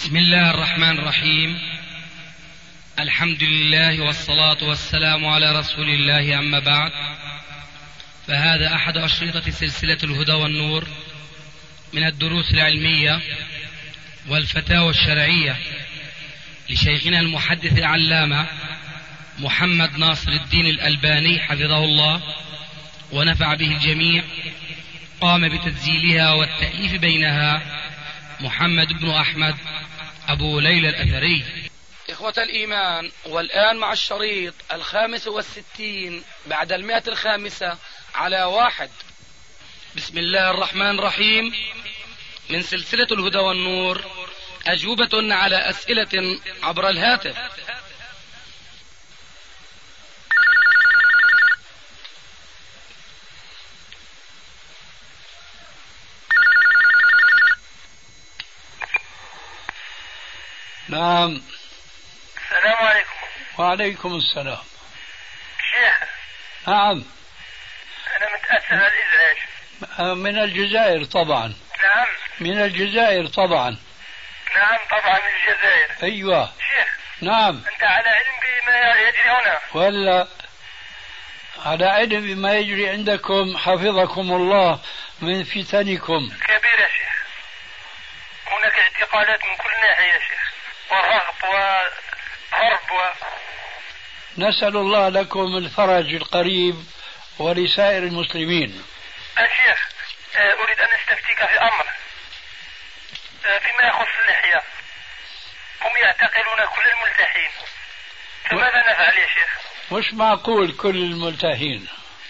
بسم الله الرحمن الرحيم. الحمد لله والصلاة والسلام على رسول الله، أما بعد، فهذا أحد أشرطة سلسلة الهدى والنور من الدروس العلمية والفتاوى الشرعية لشيخنا المحدث العلامة محمد ناصر الدين الألباني حفظه الله ونفع به الجميع. قام بتسجيلها والتأليف بينها محمد بن أحمد أبو ليلى الأثري. إخوة الإيمان، والآن مع الشريط 65 بعد 105 على 1. بسم الله الرحمن الرحيم. من سلسلة الهدى والنور، أجوبة على أسئلة عبر الهاتف. نعم. السلام عليكم. وعليكم السلام. شيخ. نعم. أنا متأسف على الإزعاج. من الجزائر طبعا. نعم. من الجزائر طبعا. نعم طبعا من الجزائر. أيوة. شيخ. نعم. أنت على علم بما يجري هنا؟ ولا على علم بما يجري عندكم حفظكم الله من فتنكم. كبير يا شيخ. هناك اعتقالات من كل ناحية يا شيخ، ورهب وهرب نسأل الله لكم الفرج القريب ولسائر المسلمين. الشيخ، أريد أن أستفتيك في أمر فيما يخص اللحية. هم يعتقلون كل الملتحين، فماذا نفعل يا شيخ؟ مش معقول كل الملتحين،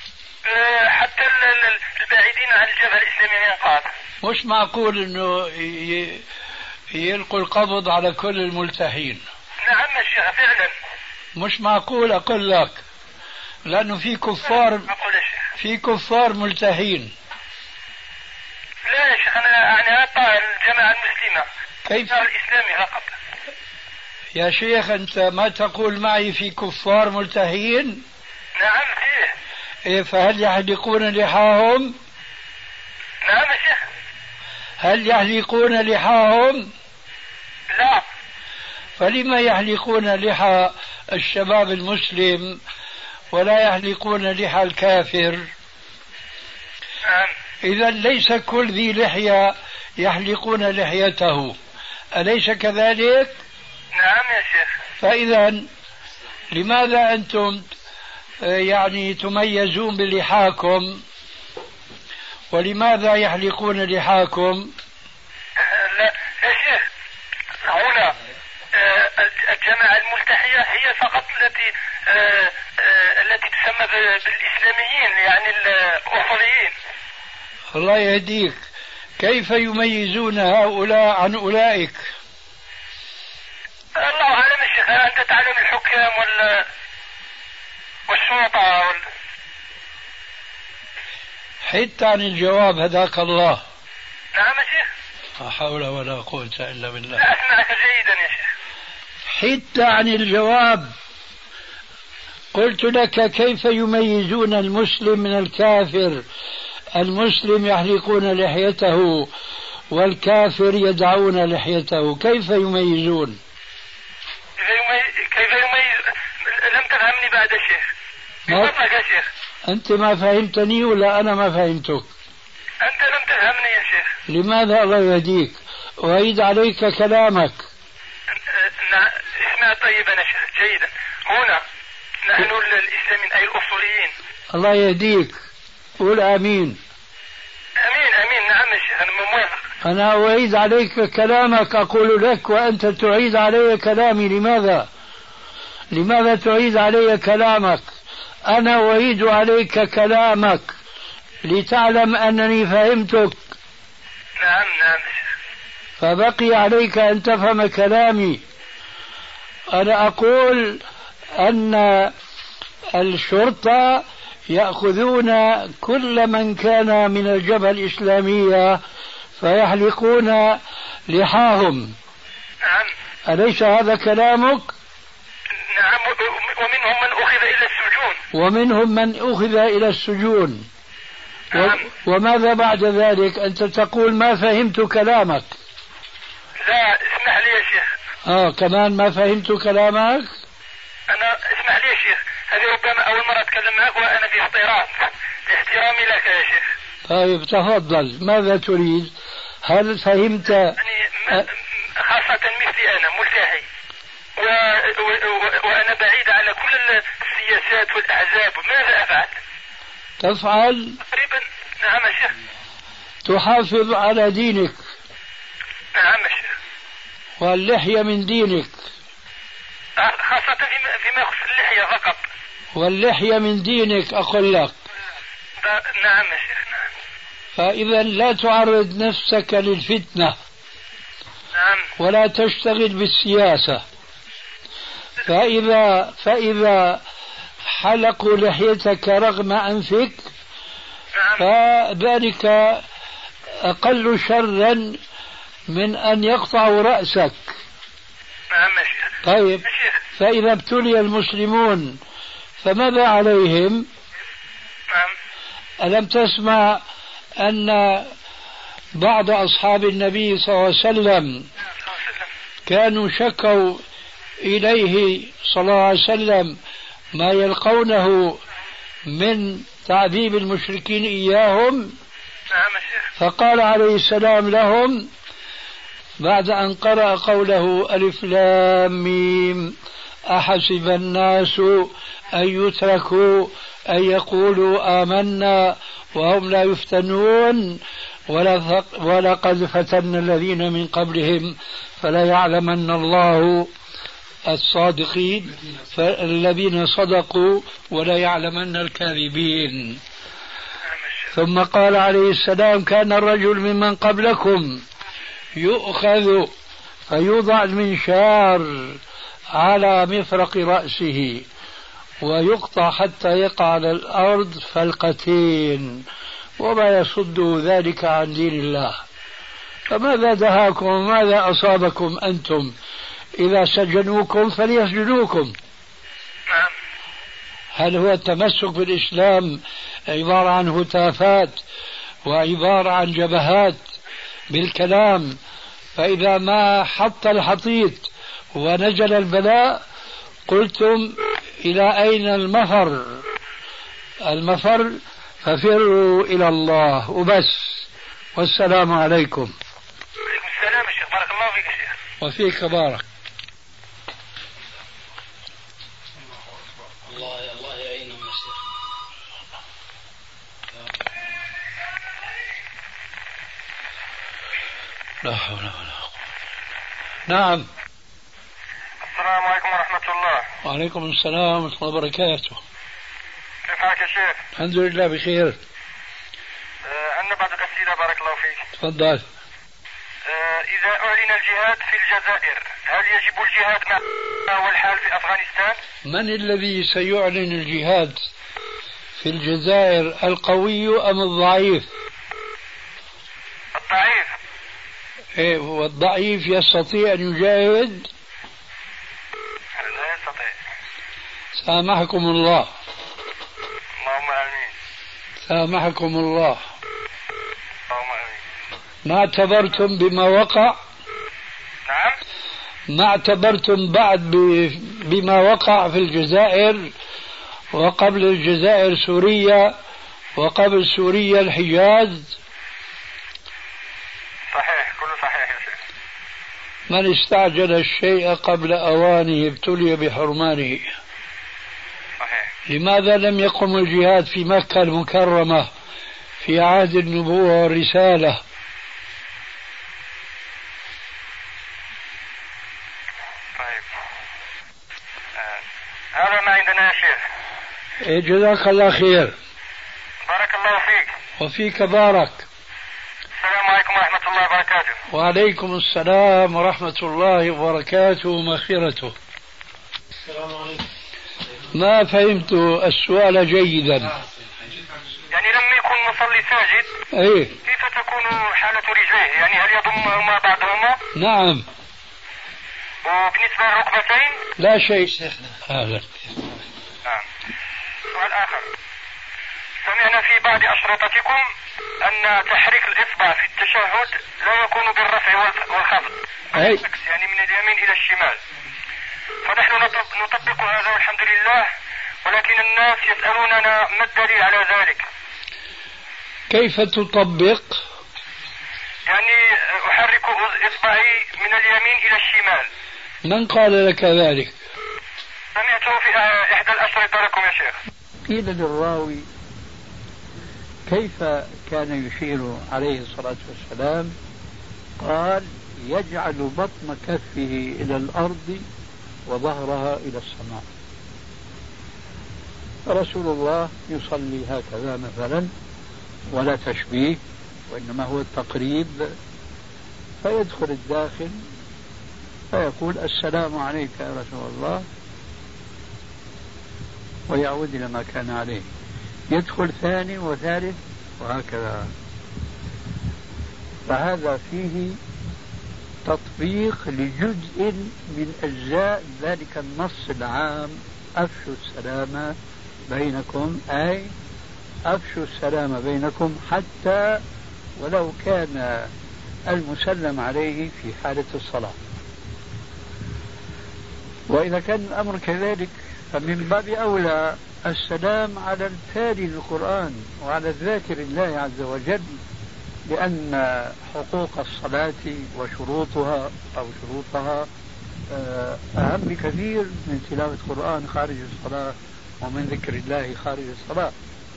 حتى البعيدين عن الجبهة الإسلامية ينقاذ. مش معقول انه يلقوا القبض على كل الملتحين. نعم يا شيخ فعلا. مش معقول اقول لك، لانه في كفار ملتحين. لا يا شيخ، انا يعني اقطع الجماعة المسلمة. كيف الاسلامي فقط يا شيخ؟ انت ما تقول معي في كفار ملتحين؟ نعم فيه. إيه، فهل يحلقون لحاهم؟ نعم يا شيخ. هل يحلقون لحاهم؟ لا. فلما يحلقون لحى الشباب المسلم ولا يحلقون لحى الكافر؟ نعم. إذا ليس كل ذي لحية يحلقون لحيته، أليس كذلك؟ نعم يا شيخ. فإذا لماذا أنتم يعني تميزون بلحاكم، ولماذا يحلقون لحاكم؟ لا يا شيخ، هنا الجماعة الملتحية هي فقط التي تسمى بالإسلاميين، يعني الأصوليين. الله يهديك، كيف يميزون هؤلاء عن أولئك؟ الله أعلم يا شيخ. أنت تعلم الحكام والشرطة حتى عن الجواب هداك الله. نعم يا شيخ. لا حول ولا قوة إلا بالله. لا أسمعك جيدا يا شيخ. حتى عن الجواب. قلت لك كيف يميزون المسلم من الكافر؟ المسلم يحلقون لحيته والكافر يدعون لحيته، كيف يميزون؟ كيف يميز؟ لم تفهمني بعد يا شيخ. بفضلك يا شيخ. أنت ما فهمتني ولا أنا ما فهمتك؟ أنت لم تفهمني يا شيخ. لماذا؟ الله يهديك، أعيد عليك كلامك. اسمع طيبا يا شيخ جيدا. هنا نحن الإسلاميين أي الأصوليين. الله يهديك، قول آمين. أمين أمين. نعم يا شيخ، أنا موافق. أنا أعيد عليك كلامك، أقول لك وأنت تعيد علي كلامي. لماذا تعيد علي كلامك؟ أنا أعيد عليك كلامك لتعلم أنني فهمتك. نعم نعم يا شيخ. فبقي عليك أن تفهم كلامي. أنا أقول أن الشرطة يأخذون كل من كان من الجبهة الإسلامية فيحلقون لحاهم. نعم. أليس هذا كلامك؟ نعم. ومنهم من أخذ إلى السجون. ومنهم من أخذ إلى السجون. نعم. وماذا بعد ذلك؟ أنت تقول ما فهمت كلامك. لا اسمح لي يا شيخ. كمان ما فهمت كلامك؟ أنا اسمح لي يا شيخ، هذه ربما أول مرة أتكلم معك وأنا في اضطراب، باحترامي لك يا شيخ. طيب تفضل، ماذا تريد؟ هل فهمت؟ يعني خاصة مثلي أنا ملتحي وأنا بعيد على كل السياسات والأحزاب، ماذا أفعل؟ تفعل؟ تقريبا. نعم يا شيخ. تحافظ على دينك. نعم يا شيخ. واللحية من دينك. خاصة فيما يخص اللحية فقط. واللحية من دينك أقول لك. نعم يا شيخ. نعم. فإذا لا تعرض نفسك للفتنة. نعم. ولا تشتغل بالسياسة. فإذا حلقوا لحيتك رغم أنفك، فذلك أقل شرا من أن يقطعوا رأسك. نعم يا شيخ. طيب، فإذا ابتلي المسلمون فماذا عليهم؟ نعم. ألم تسمع أن بعض أصحاب النبي صلى الله عليه وسلم كانوا شكوا إليه صلى الله عليه وسلم ما يلقونه من تعذيب المشركين إياهم؟ نعم يا شيخ. فقال عليه السلام لهم بعد أن قرأ قوله ألف لام ميم أحسب الناس أن يتركوا أن يقولوا آمنا وهم لا يفتنون ولقد فتنا الذين من قبلهم فلا يعلمن الله الصادقين الذين صدقوا ولا يعلمن الكاذبين. ثم قال عليه السلام كان الرجل ممن قبلكم يؤخذ فيوضع المنشار على مفرق رأسه ويقطع حتى يقع على الأرض فلقتين وما يصد ذلك عن دين الله. فماذا دهاكم وماذا أصابكم أنتم؟ إذا سجنوكم فليسجنوكم. هل هو التمسك بالإسلام عبارة عن هتافات وعبارة عن جبهات بالكلام، فإذا ما حط الحطيط ونزل البلاء قلتم إلى أين المفر؟ المفر ففروا إلى الله وبس. والسلام عليكم. وعليكم السلام يا شيخ، بارك الله فيك يا شيخ. وفيك بارك. الله يعينهم يا شيخ. لا حول ولا قوة. نعم. السلام عليكم ورحمة الله. وعليكم السلام ورحمة الله وبركاته. كيف حالك يا شيخ؟ الحمد لله بخير. عندنا بعض الأسئلة بارك الله فيك. تفضل. إذا أعلن الجهاد في الجزائر هل يجب الجهاد مع هو الحال في أفغانستان؟ من الذي سيعلن الجهاد في الجزائر، القوي أم الضعيف؟ الضعيف. إيه، والضعيف يستطيع أن يجاهد؟ لا يستطيع. سامحكم الله. اللهم آمين. سامحكم الله. اللهم آمين. ما اعتبرتم بما وقع؟ نعم. ما اعتبرتم بعد بما وقع في الجزائر، وقبل الجزائر سوريا، وقبل سوريا الحجاز؟ صحيح، كله صحيح يا شيخ. من استعجل الشيء قبل أوانه ابتلي بحرمانه. صحيح. لماذا لم يقم الجهاد في مكة المكرمة في عهد النبوة والرسالة؟ طيب. هذا ما عندنا يا شيخ. جزاك الله خير. بارك الله فيك. وفيك بارك. السلام عليكم ورحمة الله وبركاته. وعليكم السلام ورحمة الله وبركاته ومغفرته. السلام عليكم. ما فهمت السؤال جيدا. يعني لما يكون مصلي ساجد ايه كيف تكون حالة رجليه؟ يعني هل يضمهما بعضهما؟ نعم. وبالنسبة للركبتين؟ لا شيء. أهلا. نعم. سؤال آخر. سمعنا في بعض أشرطتكم أن تحريك الإصبع في التشهد لا يكون بالرفع والخفض بالعكس، يعني من اليمين إلى الشمال. فنحن نطبق هذا والحمد لله، ولكن الناس يسألوننا ما الدليل على ذلك. كيف تطبق؟ يعني أحرك إصبعي من اليمين إلى الشمال. من قال لك ذلك؟ سمعته في إحدى الأشرطة لكم يا شيخ. قيل للراوي كيف كان يشير عليه الصلاة والسلام؟ قال يجعل بطن كفه إلى الأرض وظهرها إلى السماء. رسول الله يصلي هكذا مثلا، ولا تشبيه وإنما هو التقريب، فيدخل الداخل فيقول السلام عليك يا رسول الله ويعود إلى ما كان عليه، يدخل ثاني وثالث وهكذا. فهذا فيه تطبيق لجزء من أجزاء ذلك النص العام أفشوا السلام بينكم، أي أفشوا السلام بينكم حتى ولو كان المسلم عليه في حالة الصلاة. وإذا كان الأمر كذلك فمن باب أولى السلام على التالي للقرآن وعلى الذاكر الله عز وجل، لأن حقوق الصلاة وشروطها أو شروطها أهم بكثير من تلاوة القرآن خارج الصلاة ومن ذكر الله خارج الصلاة.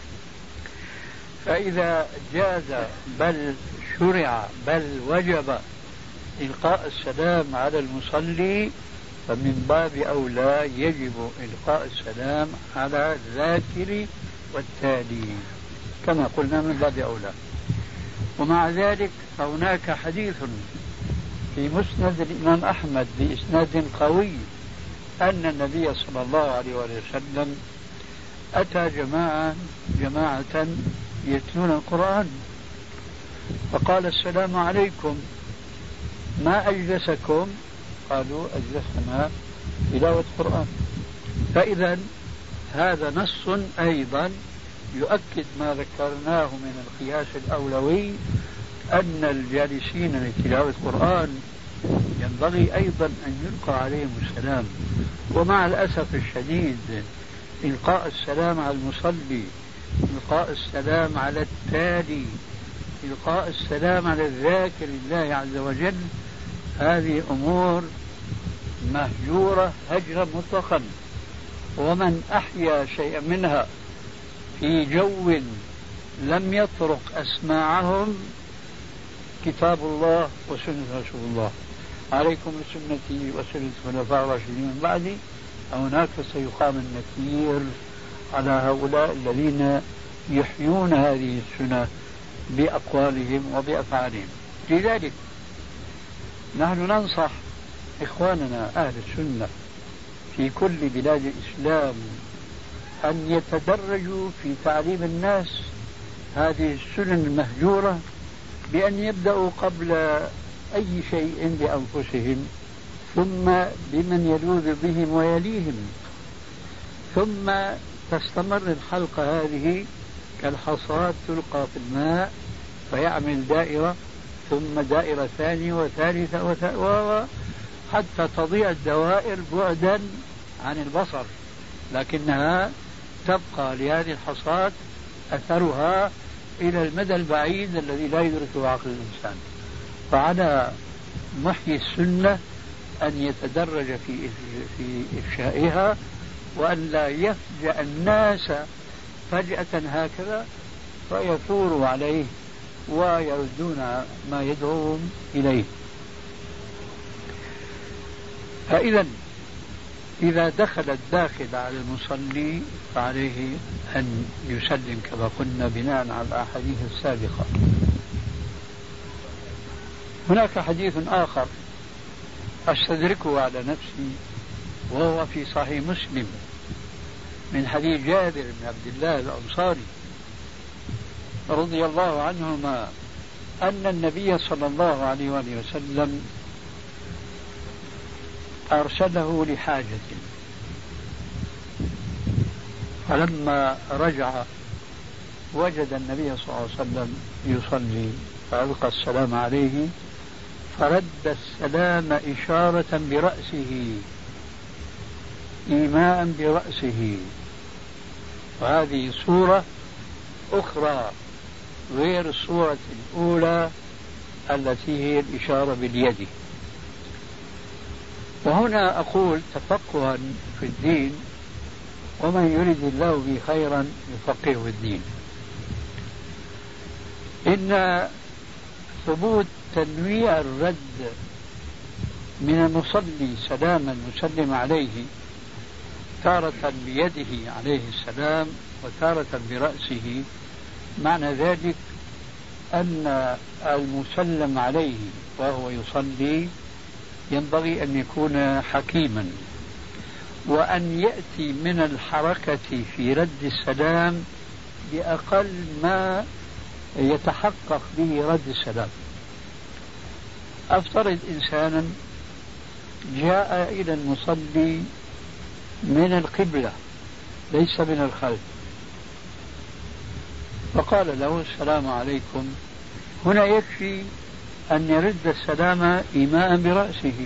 فإذا جاز بل شرع بل وجب إلقاء السلام على المصلي فمن باب أولى يجب إلقاء السلام على الذاكر والتالي كما قلنا من باب أولى. ومع ذلك هناك حديث في مسند الإمام أحمد بإسناد قوي أن النبي صلى الله عليه وسلم أتى جماعة يتلون القرآن فقال السلام عليكم ما أجلسكم؟ قالوا أجلسنا تلاوة القرآن. فإذا هذا نص أيضا يؤكد ما ذكرناه من القياس الأولوي أن الجالسين لتلاوة القرآن ينبغي أيضا أن يلقى عليهم السلام. ومع الأسف الشديد إلقاء السلام على المصلي، إلقاء السلام على التالي، إلقاء السلام على الذاكر الله عز وجل، هذه أمور مهجورة هجرا مطلقا. ومن أحيا شيئا منها في جو لم يطرق أسماعهم كتاب الله وسنة رسول الله، عليكم بسنتي وسنة الخلفاء الراشدين من بعدي، هناك سيقام النكير على هؤلاء الذين يحيون هذه السنة بأقوالهم وبأفعالهم. لذلك نحن ننصح إخواننا أهل السنة في كل بلاد الإسلام أن يتدرجوا في تعليم الناس هذه السنن المهجورة بأن يبدأوا قبل أي شيء بأنفسهم، ثم بمن يلوذ بهم ويليهم، ثم تستمر الحلقة هذه كالحصاد تلقى في الماء فيعمل دائرة ثم دائرة ثانية وثالثة حتى تضيع الدوائر بعدا عن البصر، لكنها تبقى لهذه الحصاد أثرها إلى المدى البعيد الذي لا يدركه عقل الإنسان. فعلى محيي السنة أن يتدرج في إفشائها وأن لا يفجأ الناس فجأة هكذا فيثوروا عليه ويردون ما يدعوهم إليه. فإذا إذا دخل الداخل على المصلي فعليه أن يسلم كما قلنا بناء على الأحاديث السابقة. هناك حديث آخر أستدركه على نفسي وهو في صحيح مسلم من حديث جابر بن عبد الله الأنصاري رضي الله عنهما أن النبي صلى الله عليه وسلم أرسله لحاجة، فلما رجع وجد النبي صلى الله عليه وسلم يصلي فألقى السلام عليه فرد السلام إشارة برأسه إيماء برأسه. وهذه صورة أخرى غير الصورة الأولى التي هي الإشارة باليد. وهنا أقول تفقها في الدين، ومن يريد الله به خيرا يفقهه في الدين. إن ثبوت تنويع الرد من المصلي سلام المسلم عليه تارة بيده عليه السلام وتارة برأسه، معنى ذلك أن المسلم عليه وهو يصلي ينبغي أن يكون حكيما، وأن يأتي من الحركة في رد السلام بأقل ما يتحقق به رد السلام. أفترض إنسانا جاء إلى المصلي من القبلة ليس من الخلف، فقال له السلام عليكم، هنا يكفي أن يرد السلام إيماء برأسه،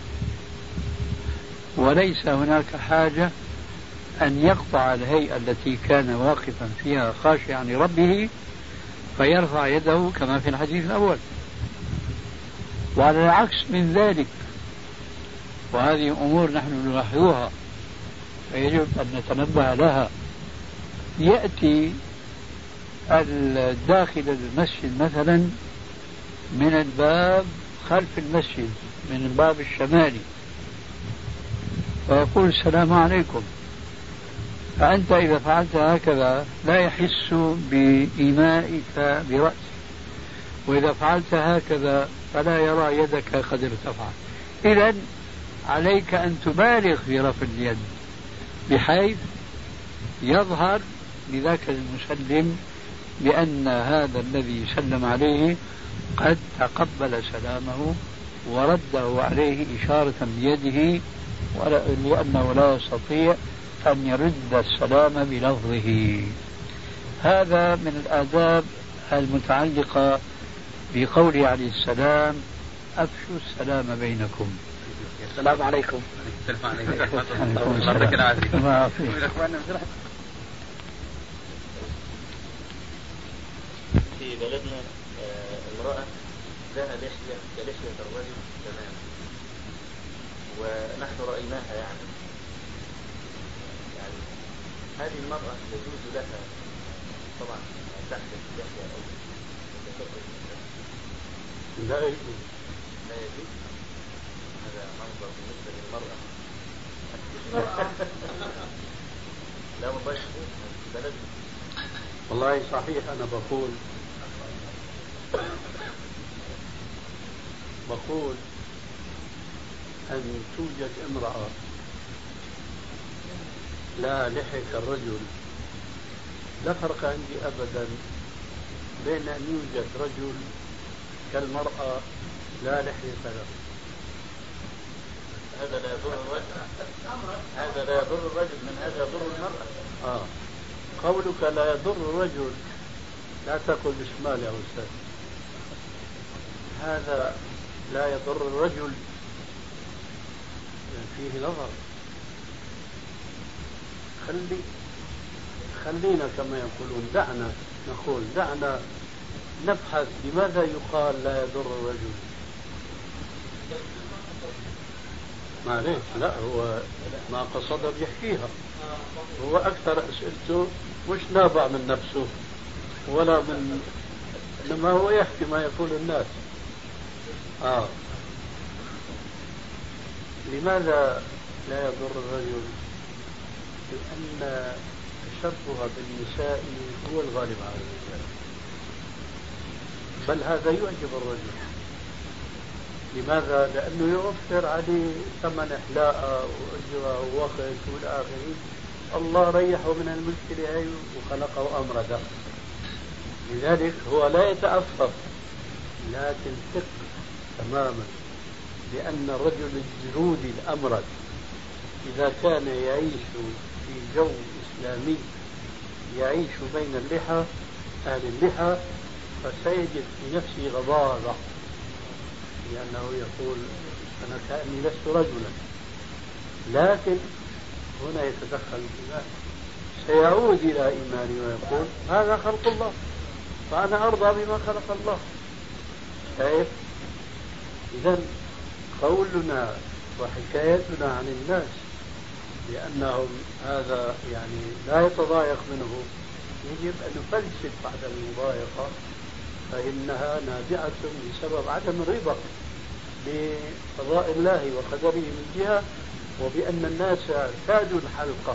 وليس هناك حاجة أن يقطع الهيئة التي كان واقفا فيها خاشعا لربه فيرفع يده كما في الحديث الأول. وعلى العكس من ذلك، وهذه أمور نحن نلاحظها فيجب أن نتنبه لها، يأتي الداخل المسجد مثلا من الباب خلف المسجد من الباب الشمالي فيقول السلام عليكم، فأنت إذا فعلت هكذا لا يحس بإيمائك برأسك، وإذا فعلت هكذا فلا يرى يدك قد ارتفعت. إذن عليك أن تبالغ في رفع اليد بحيث يظهر لذاك المسلم بأن هذا الذي سلم عليه قد تقبل سلامه ورده عليه إشارة بيده، لأنه لا يستطيع أن يرد السلام بلفظه. هذا من الآداب المتعلقة بقوله عليه السلام أفشوا السلام بينكم. السلام عليكم. السلام في بلدنا امرأة لها لحية كلحية الرجل تماما، ونحن رأيناها يعني هذه المرأة يجوز لها طبعا تحدث اللحية أو تتفرج؟ لا يجوز. لا يجوز. هذا منظر بالنسبة للمرأة. لا والله في بلدنا. والله صحيح أنا بقول أن توجد امرأة لا لحية الرجل، لا فرق عندي أبدا بين أن يوجد رجل كالمرأة لا لحية له. هذا لا يضر الرجل، هذا لا يضر الرجل، من هذا يضر المرأة. قولك لا يضر الرجل لا تقل بشمال يا أستاذ، هذا لا يضر الرجل فيه نظر. خلينا كما يقولون دعنا نبحث لماذا يقال لا يضر الرجل. معليش، لا هو ما قصد بيحكيها، هو أكثر أسئلته مش نابع من نفسه ولا من، إنما هو يحكي ما يقول الناس. لماذا لا يضر الرجل؟ لأن التشبه بالنساء هو الغالب على الرجال، بل هذا يعجب الرجل. لماذا؟ لأنه يوفر عليه ثمن إحلاء وأجرة ووقت والى آخره. الله ريحه من المشكلة هاي وخلقه أمردا، لذلك هو لا يتأفف لكن ثق تماما لأن الرجل الجرودي الأمرد إذا كان يعيش في جو إسلامي يعيش بين اللحى أهل اللحى فسيجد في نفسه غضاضة، لأنه يقول أنا كأني لست رجلا. لكن هنا يتدخل الإيمان، سيعود إلى إيمانه ويقول هذا خلق الله فأنا أرضى بما خلق الله. شايف؟ إذن قولنا وحكايتنا عن الناس لأنهم هذا يعني لا يتضايق منه، يجب أن نفلسف بعد المضايقة، فإنها نابعة بسبب عدم الرضا بقضاء الله وقدره من جهة، وبأن الناس اعتادوا الحلقة.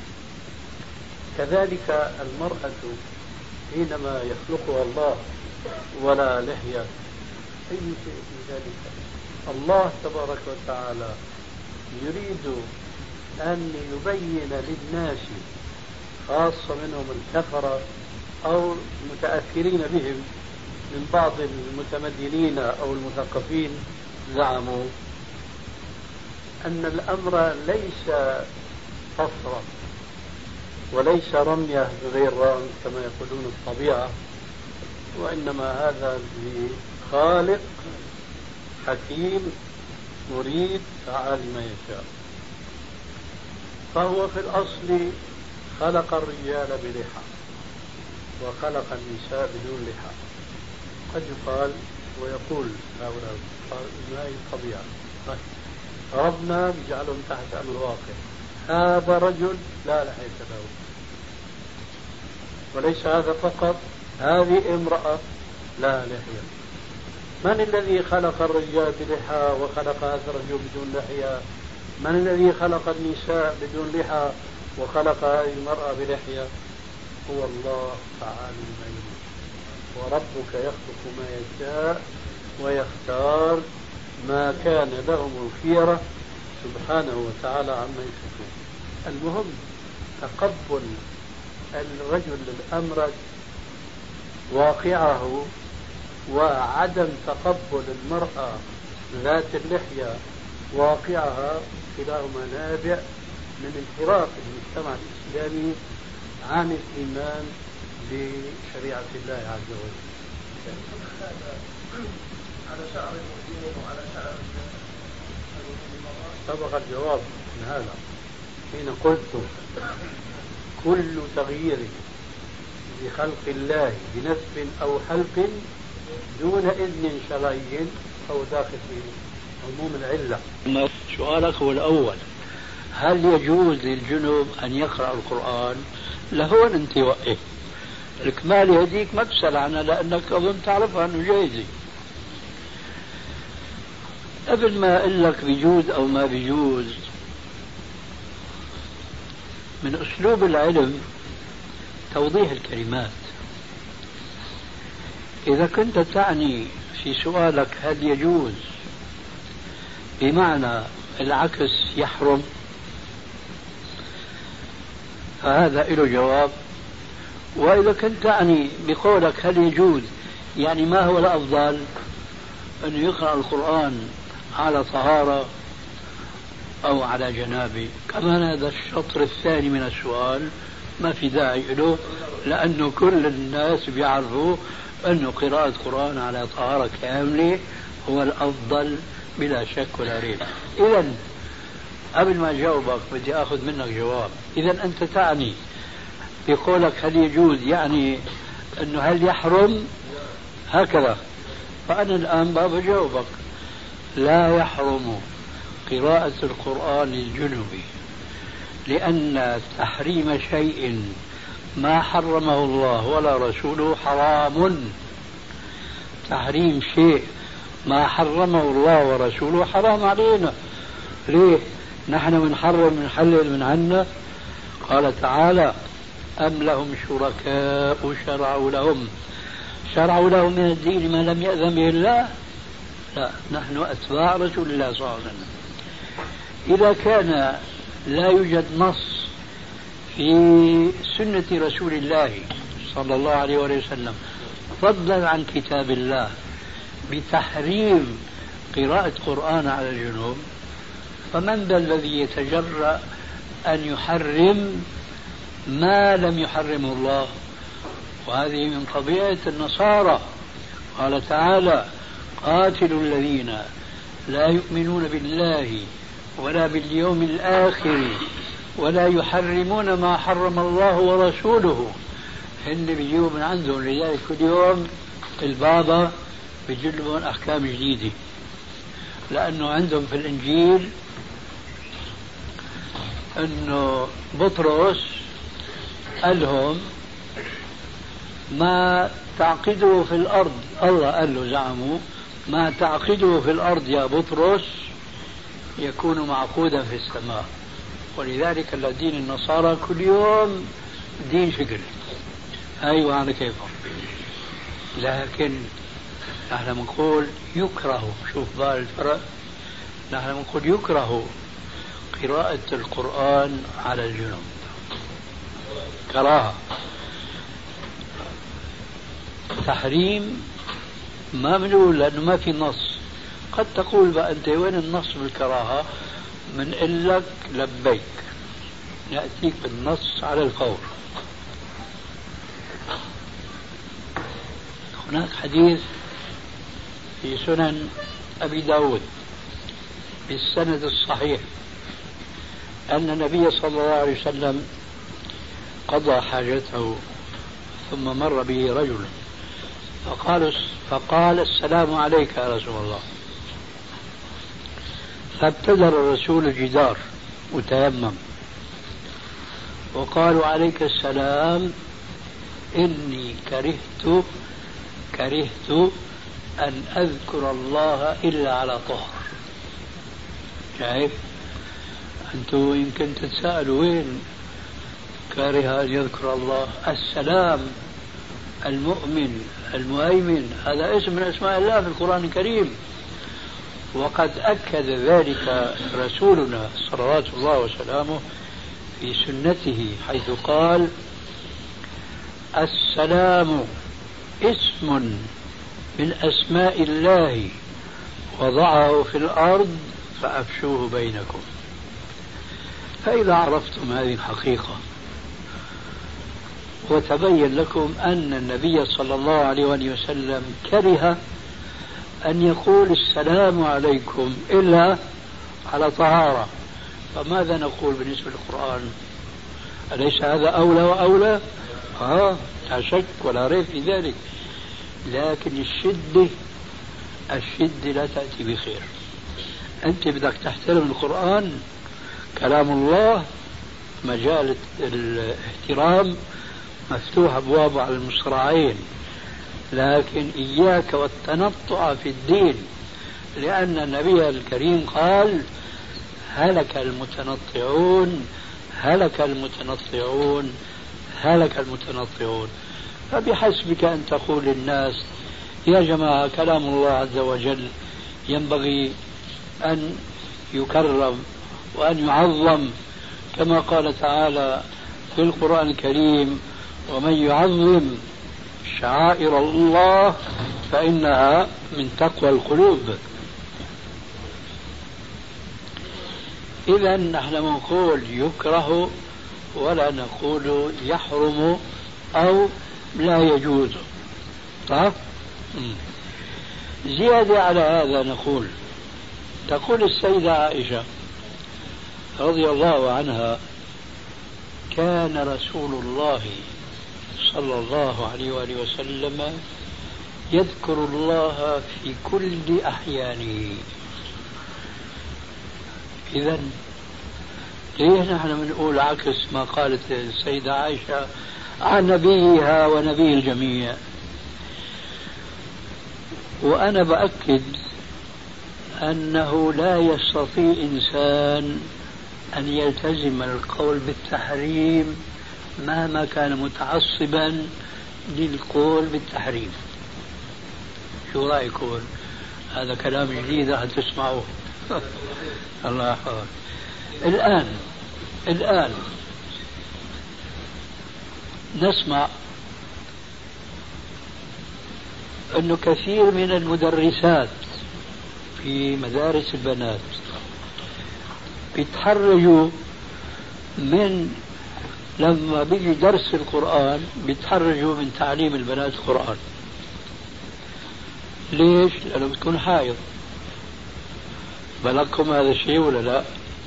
كذلك المرأة حينما يخلقها الله ولا لحية أي شيء في ذلك. الله تبارك وتعالى يريد أن يبين للناس خاصة منهم الكفرة أو المتأثرين بهم من بعض المتمدنين أو المثقفين، زعموا أن الأمر ليس طفرة وليس رمية غير رام كما يقولون الطبيعة، وإنما هذا لخالق حكيم مريد فعال ما يشاء. فهو في الأصل خلق الرجال بلحى وخلق النساء بدون لحى. قد يقال ويقول هؤلاء ما هي الطبيعة، ربنا بجعلهم تحت أمر واقع. هذا رجل لا لحية له، وليس هذا فقط، هذه امرأة لا لحية. من الذي خلق الرجال بلحى وخلق هذا الرجل بدون لحية؟ من الذي خلق النساء بدون لحى وخلق هذه المرأة بلحية؟ هو الله تعالى المجيد. وربك يخلق ما يشاء ويختار، ما كان لهم الخيرة سبحانه وتعالى عما يشركون. المهم تقبل الرجل الأمرد واقعه، وعدم تقبل المرأة ذات اللحية واقعها، كلاهما نابع من انحراف المجتمع الإسلامي عن الإيمان بشريعة الله عز وجل. على شعر المسلمين وعلى شعر سبق الجواب من هذا حين قلت كل تغيير بخلق الله بنسب أو حلق دون إذن شرعي أو داخل في عموم العلة. سؤالك هو الأول، هل يجوز للجنوب أن يقرأ القرآن؟ لهون أنت وقف الكمال هديك ما تسأل عنها لأنك أظن تعرفها أنه جايزة. قبل ما أقول لك بيجوز أو ما بيجوز، من أسلوب العلم توضيح الكلمات. إذا كنت تعني في سؤالك هل يجوز بمعنى العكس يحرم، فهذا له جواب. وإذا كنت تعني بقولك هل يجوز يعني ما هو الأفضل، أن يقرأ القرآن على طهارة أو على جنابه، كمان هذا الشطر الثاني من السؤال ما في داعي له، لأنه كل الناس بيعرفوا أن قراءة القرآن على طهارة كاملة هو الأفضل بلا شك ولا ريب. إذن قبل ما أجاوبك بدي أخذ منك جواب. إذن أنت تعني بقولك هل يجوز يعني أنه هل يحرم هكذا، فأنا الآن بجاوبك لا يحرم قراءة القرآن الجنوبي، لأن تحريم شيء ما حرمه الله ولا رسوله حرام. تحريم شيء ما حرمه الله ورسوله حرام علينا. ليه؟ نحن بنحرم بنحلل من عنا. قال تعالى أم لهم شركاء شرعوا لهم من الدين ما لم يأذن به الله. لا، نحن أتباع رسول الله صلى الله عليه وسلم. إذا كان لا يوجد نص في سنة رسول الله صلى الله عليه وسلم فضلا عن كتاب الله بتحريم قراءة قرآن على الجنوب، فمن ذا الذي يتجرأ أن يحرم ما لم يحرمه الله وهذه من طبيعة النصارى. قال تعالى: قاتلوا الذين لا يؤمنون بالله ولا باليوم الآخر ولا يحرمون ما حرم الله ورسوله. هن بيجيبوا من عندهم، لذلك كل يوم البابا بيجلبون أحكام جديدة، لأنه عندهم في الإنجيل أنه بطرس قال لهم: ما تعقده في الأرض، الله قال له زعموا: ما تعقده في الأرض يا بطرس يكون معقودا في السماء. ولذلك الدين النصارى كل يوم دين شكل. أيوة على كيفهم. لكن نحن نقول يكره، شوف بقى الفرق، نحن نقول يكره قراءة القرآن على الجنوب، كراهة. تحريم ما بنقول لأنه ما في نص. قد تقول بقى أنت وين النص بالكراهة؟ من لك لبيك، نأتيك بالنص على الفور. هناك حديث في سنن أبي داود بالسند الصحيح أن النبي صلى الله عليه وسلم قضى حاجته ثم مر به رجل فقال: السلام عليك يا رسول الله. فابتدر الرسول الجدار وتيمم وقالوا: عليك السلام، إني كرهت أن أذكر الله إلا على طهر. شايف؟ أنتم يمكن تتساءلوا وين كاره أن يذكر الله؟ السلام المؤمن المهيمن هذا اسم من أسماء الله في القرآن الكريم، وقد أكد ذلك رسولنا صلوات الله وسلامه في سنته حيث قال: السلام اسم من أسماء الله وضعه في الأرض فأفشوه بينكم. فإذا عرفتم هذه الحقيقة وتبين لكم أن النبي صلى الله عليه وسلم كره أن يقول السلام عليكم إلا على طهارة، فماذا نقول بالنسبة للقرآن؟ أليس هذا أولى وأولى؟ لا شك ولا ريب في ذلك. لكن الشدة لا تأتي بخير. أنت بدك تحترم القرآن كلام الله، مجال الاحترام مفتوح أبواب على المصراعين، لكن إياك والتنطع في الدين، لأن النبي الكريم قال: هلك المتنطعون هلك المتنطعون هلك المتنطعون. فبحسبك أن تقول للناس: يا جماعة كلام الله عز وجل ينبغي أن يكرم وأن يعظم، كما قال تعالى في القرآن الكريم: ومن يعظم شعائر الله فإنها من تقوى القلوب. إذا نحن نقول يكره ولا نقول يحرم أو لا يجوز. طيب، زيادة على هذا تقول السيدة عائشة رضي الله عنها: كان رسول الله صلى الله عليه وآله وسلم يذكر الله في كل أحيانه. إذا ليه نحن بنقول عكس ما قالت السيدة عائشة عن نبيها ونبي الجميع؟ وأنا بأكد أنه لا يستطيع إنسان أن يلتزم القول بالتحريم مهما كان متعصبا للقول بالتحريم. شو رأيكم؟ هذا كلام جديد راح تسمعوه. الله يحفظك. الآن نسمع أنه كثير من المدرسات في مدارس البنات بيتحرجوا من لما بيجي درس القرآن بيتحرجوا من تعليم البنات القرآن. ليش؟ لأنه بتكون حائض. بلغكم هذا الشيء ولا لا؟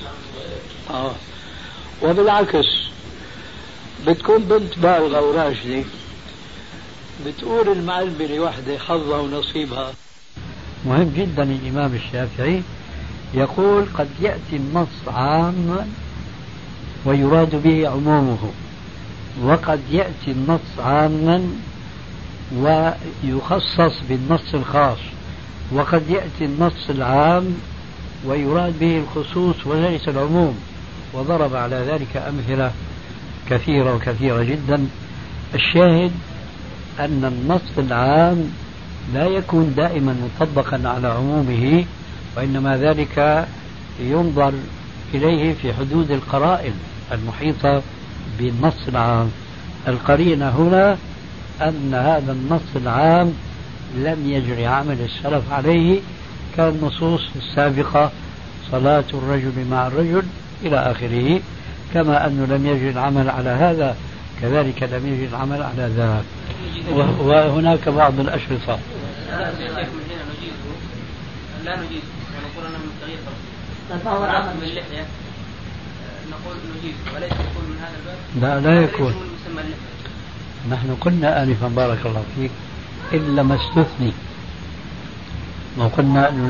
وبالعكس بتكون بنت بالغة وراشدة بتقول المعلمة لوحدة حظها ونصيبها. مهم جدا الإمام الشافعي يقول قد يأتي النص عاما ويراد به عمومه، وقد يأتي النص عاما ويخصص بالنص الخاص، وقد يأتي النص العام ويراد به الخصوص وليس العموم. وضرب على ذلك أمثلة كثيرة وكثيرة جدا. الشاهد أن النص العام لا يكون دائما مطبقا على عمومه، وإنما ذلك ينظر إليه في حدود القرائن المحيطة بالنص العام. القرينة هنا أن هذا النص العام لم يجري عمل السلف عليه كالنصوص السابقة، صلاة الرجل مع الرجل إلى آخره، كما أنه لم يجري العمل على هذا كذلك لم يجري العمل على ذاك. وهناك بعض الأشرطة لا نجيز ونقول أنه من تغيير طرف من اللحية، نقول نجيز وليس يكون من هذا الباب. لا يكون. نحن قلنا آنفا بارك الله فيك إلا ما استثني، ما قلنا أنه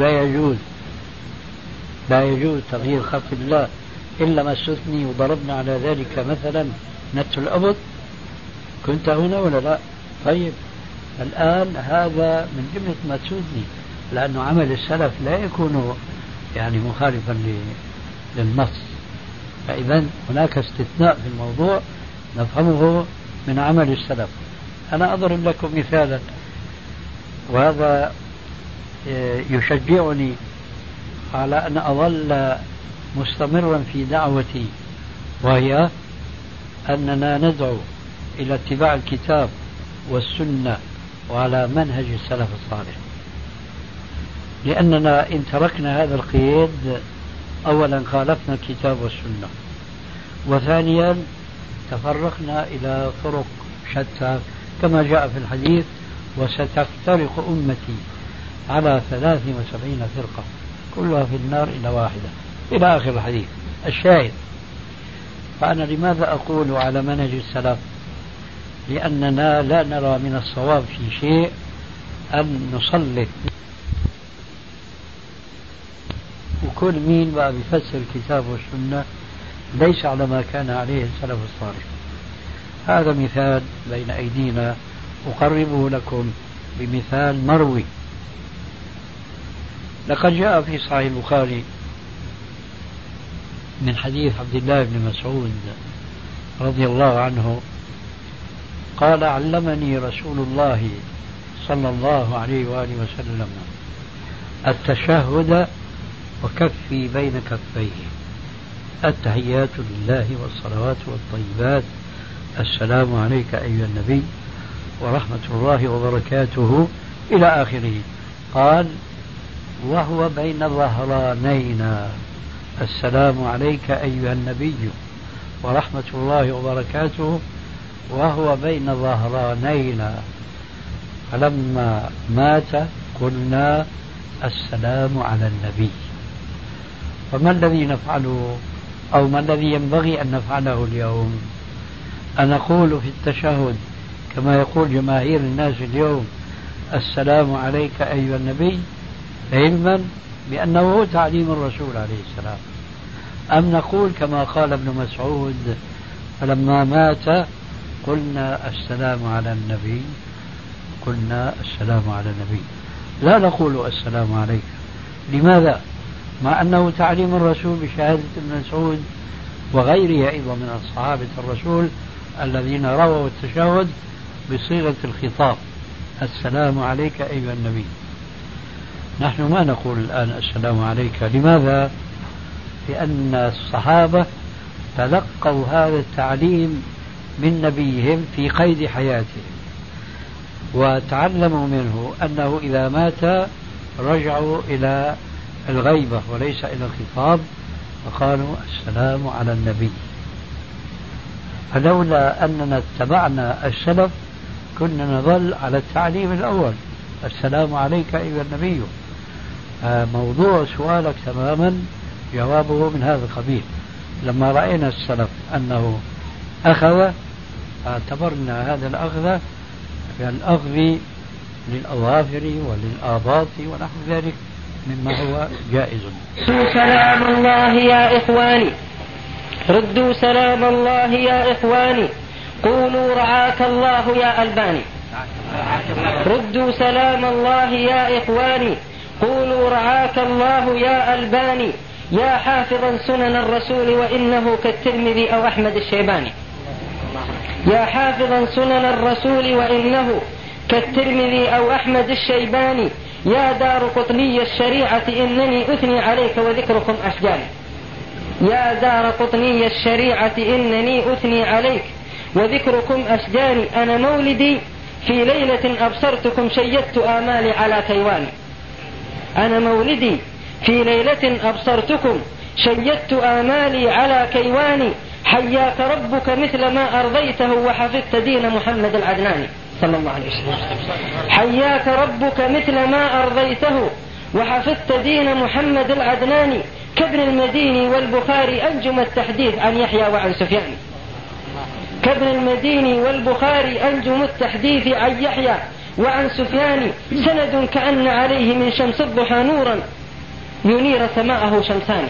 لا يجوز تغيير خط الله إلا ما استثني، وضربنا على ذلك مثلا نت الأبط. كنت هنا ولا لا؟ طيب الآن هذا من جملة ما استثني، لأنه عمل السلف لا يكون يعني مخالفا للنص، فإذا هناك استثناء في الموضوع نفهمه من عمل السلف. أنا أضرب لكم مثالا، وهذا يشجعني على أن أظل مستمرا في دعوتي، وهي أننا ندعو إلى اتباع الكتاب والسنة وعلى منهج السلف الصالح، لأننا إن تركنا هذا القيد أولا خالفنا الكتاب والسنة، وثانيا تفرقنا إلى طرق شتى كما جاء في الحديث وستفترق أمتي على 73 فرقة كلها في النار إلا واحدة إلى آخر الحديث. الشاهد، فأنا لماذا أقول على منهج السلف؟ لأننا لا نرى من الصواب في شيء أن نسلط وكل مين بقى بيفسر الكتاب والسنة ليس على ما كان عليه السلف الصالح. هذا مثال بين أيدينا أقربه لكم بمثال مروي. لقد جاء في صحيح البخاري من حديث عبد الله بن مسعود رضي الله عنه قال علمني رسول الله صلى الله عليه وآله وسلم التشهد وكفي بين كفيه، التحيات لله والصلوات والطيبات، السلام عليك أيها النبي ورحمة الله وبركاته إلى آخره. قال وهو بين ظهرانينا، السلام عليك أيها النبي ورحمة الله وبركاته وهو بين ظهرانينا، فلما مات قلنا السلام على النبي. فما الذي نفعله أو ما الذي ينبغي أن نفعله اليوم؟ أن نقول في التشهد كما يقول جماهير الناس اليوم السلام عليك أيها النبي، علما بأنه هو تعليم الرسول عليه السلام، أم نقول كما قال ابن مسعود فلما مات قلنا السلام على النبي، قلنا السلام على النبي، لا نقول السلام عليك. لماذا؟ مع أنه تعليم الرسول بشهادة ابن مسعود وغيره أيضا من الصحابة الرسول الذين رووا التشهد بصيغة الخطاب السلام عليك أيها النبي. نحن ما نقول الآن السلام عليك. لماذا؟ لأن الصحابة تلقوا هذا التعليم من نبيهم في قيد حياته، وتعلموا منه أنه إذا مات رجعوا إلى الغيبة وليس إلى الخطاب، فقالوا السلام على النبي. فلولا أننا اتبعنا السلف كنا نظل على التعليم الأول، السلام عليك أيها النبي. موضوع سؤالك تماما جوابه من هذا القبيل. لما رأينا السلف أنه أخذ اعتبرنا هذا الأخذ كالأخذ للأظافر وللآباط ونحو ذلك مما هو جائز. سلام الله يا إخواني، ردوا سلام الله يا إخواني، قولوا رعاك الله يا ألباني. ردوا سلام الله يا إخواني، قولوا رعاك الله يا ألباني. يا حافظا سنن الرسول وإنه كالترمذي أو أحمد الشيباني. يا حافظا سنن الرسول وإنه كالترمذي أو أحمد الشيباني. يا دار قطني الشريعة إنني أثني عليك وذكركم أشجاني. يا دار قطني الشريعة إنني أثني عليك وذكركم أشجاني. أنا مولدي في ليلة أبصرتكم شيدت آمالي على كيواني. أنا مولدي في ليلة أبصرتكم شيدت آمالي على كيواني. حياك ربك مثل ما أرضيته وحفظت دين محمد العدناني صلى الله عليه وسلم. حياك ربك مثل ما أرضيته وحفظت دين محمد العدناني. كابن المديني والبخاري أنجم التحديث عن يحيى وعن سفيان. كابن المديني والبخاري أنجم التحديث عن يحيى وعن سفيان. سند كأن عليه من شمس الضحى نورا ينير سماءه شمسان.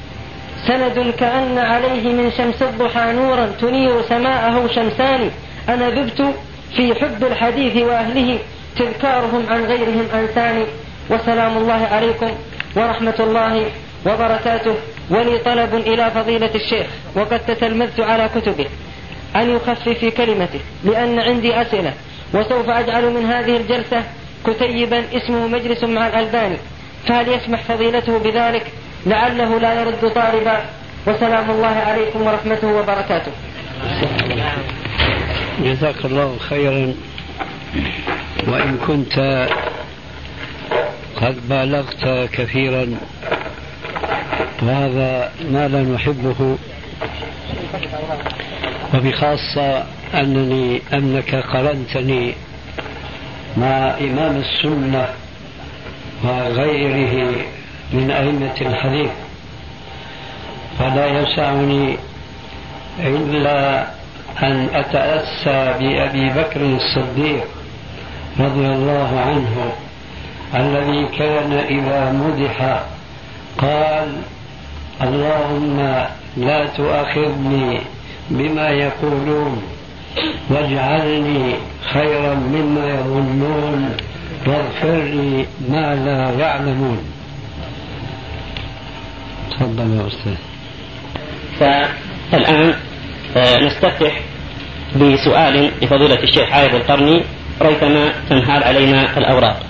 سند كأن عليه من شمس الضحى نورا تنير سماءه شمسان. أنا ذبت في حب الحديث وأهله تذكارهم عن غيرهم أنساني. وسلام الله عليكم ورحمة الله وبركاته. ولي طلب إلى فضيلة الشيخ وقد تتلمذت على كتبه أن يخفف في كلمته لأن عندي أسئلة، وسوف أجعل من هذه الجلسة كتيبا اسمه مجلس مع الألباني، فهل يسمح فضيلته بذلك لعله لا يرد طالبا. وسلام الله عليكم ورحمته وبركاته. جزاك الله خيرا. وإن كنت قد بالغت كثيرا وهذا ما لا نحبه، وبخاصة أنك قرنتني مع إمام السنة وغيره من أئمة الحديث، فلا يسعني إلا أن أتأسى بأبي بكر الصديق رضي الله عنه الذي كان إذا مدح قال: اللهم لا تؤاخذني بما يقولون واجعلني خيرا مما يظنون واغفر لي ما لا يعلمون. تفضل يا أستاذ. فالآن نستفتح بسؤال لفضيلة الشيخ عايد القرني ريثما تنهال علينا الأوراق.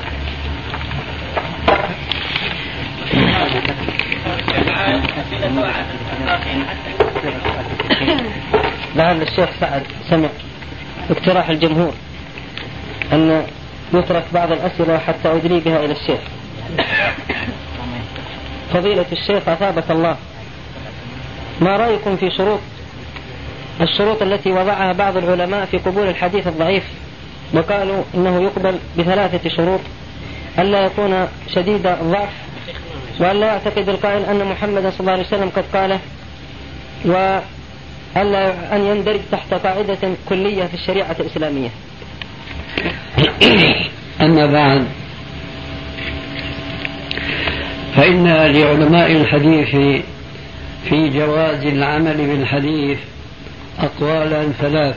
لعل الشيخ سعد سمع اقتراح الجمهور أن يترك بعض الأسئلة حتى أدري بها إلى الشيخ. فضيلة الشيخ أثابك الله، ما رأيكم في الشروط التي وضعها بعض العلماء في قبول الحديث الضعيف؟ وقالوا إنه يقبل ب3 شروط: ألا يكون شديد الضعف، وألا يعتقد القائل أن محمد صلى الله عليه وسلم قد قاله، وألا أن يندرج تحت قاعدة كلية في الشريعة الإسلامية. أما بعد، فإن لعلماء الحديث في جواز العمل بالحديث أقوالا 3،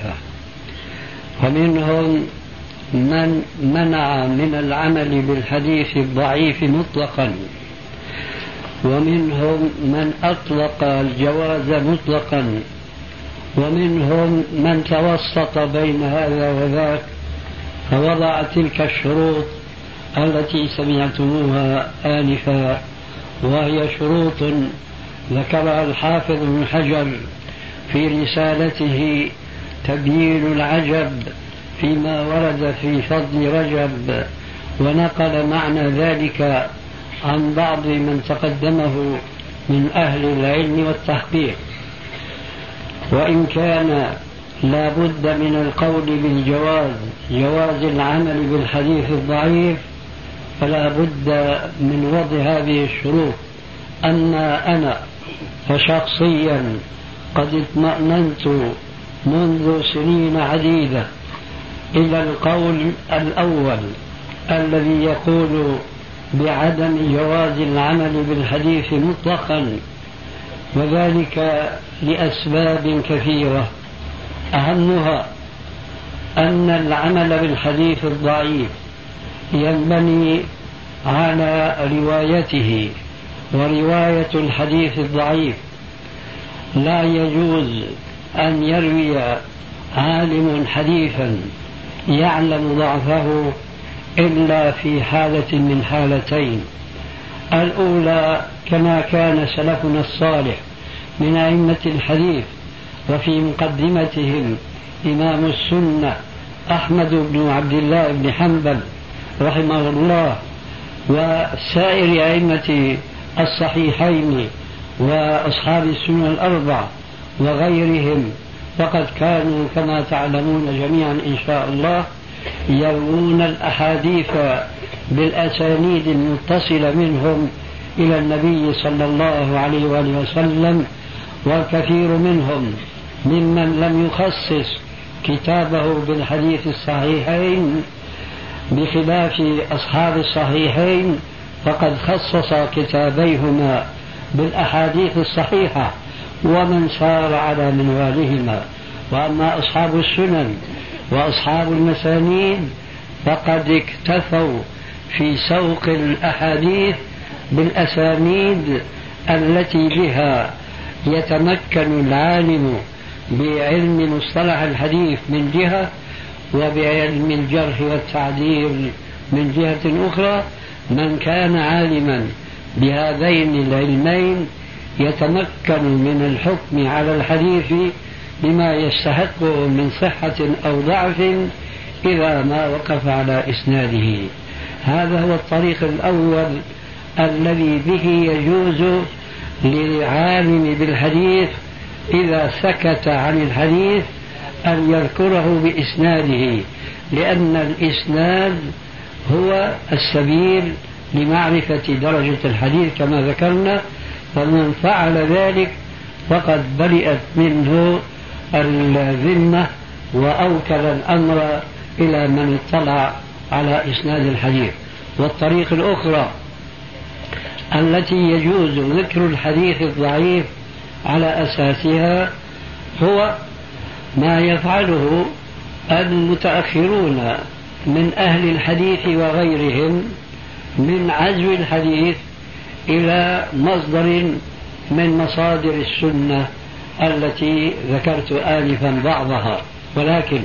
ومنهم من منع من العمل بالحديث الضعيف مطلقا، ومنهم من أطلق الجواز مطلقا، ومنهم من توسط بين هذا وذاك فوضع تلك الشروط التي سمعتموها آنفا، وهي شروط ذكرها الحافظ ابن حجر في رسالته تبيين العجب فيما ورد في فضل رجب، ونقل معنى ذلك عن بعض من تقدمه من أهل العلم والتحقيق. وإن كان لا بد من القول جواز العمل بالحديث الضعيف، فلا بد من وضع هذه الشروط. أما أنا فشخصيا قد اطمأننت منذ سنين عديدة إلى القول الأول الذي يقول بعدم جواز العمل بالحديث مطلقا، وذلك لأسباب كثيرة، أهمها أن العمل بالحديث الضعيف ينبني على روايته، ورواية الحديث الضعيف لا يجوز أن يروي عالم حديثا يعلم ضعفه إلا في حالة من حالتين: الأولى كما كان سلفنا الصالح من أئمة الحديث، وفي مقدمتهم إمام السنة أحمد بن عبد الله بن حنبل رحمه الله، وسائر أئمة الصحيحين وأصحاب السنن الأربع وغيرهم، فقد كانوا كما تعلمون جميعا إن شاء الله يروون الأحاديث بالأسانيد المتصلة منهم إلى النبي صلى الله عليه وآله وسلم، والكثير منهم ممن لم يخصص كتابه بالحديث الصحيحين بخلاف أصحاب الصحيحين، فقد خصص كتابيهما بالأحاديث الصحيحة ومن سار على منوالهما. وأما أصحاب السنن وأصحاب المسانيد فقد اكتفوا في سوق الأحاديث بالأسانيد التي بها يتمكن العالم بعلم مصطلح الحديث من جهة، وبعلم الجرح والتعديل من جهة أخرى. من كان عالما بهذين العلمين يتمكن من الحكم على الحديث بما يستحقه من صحة أو ضعف إذا ما وقف على إسناده. هذا هو الطريق الأول الذي به يجوز للعالم بالحديث إذا سكت عن الحديث أن يذكره بإسناده، لأن الإسناد هو السبيل لمعرفة درجة الحديث كما ذكرنا، فمن فعل ذلك فقد برئت منه الذمة وأوكل الأمر إلى من اطلع على إسناد الحديث. والطريق الأخرى التي يجوز ذكر الحديث الضعيف على أساسها هو ما يفعله المتأخرون من أهل الحديث وغيرهم من عزو الحديث إلى مصدر من مصادر السنة التي ذكرت آنفا بعضها. ولكن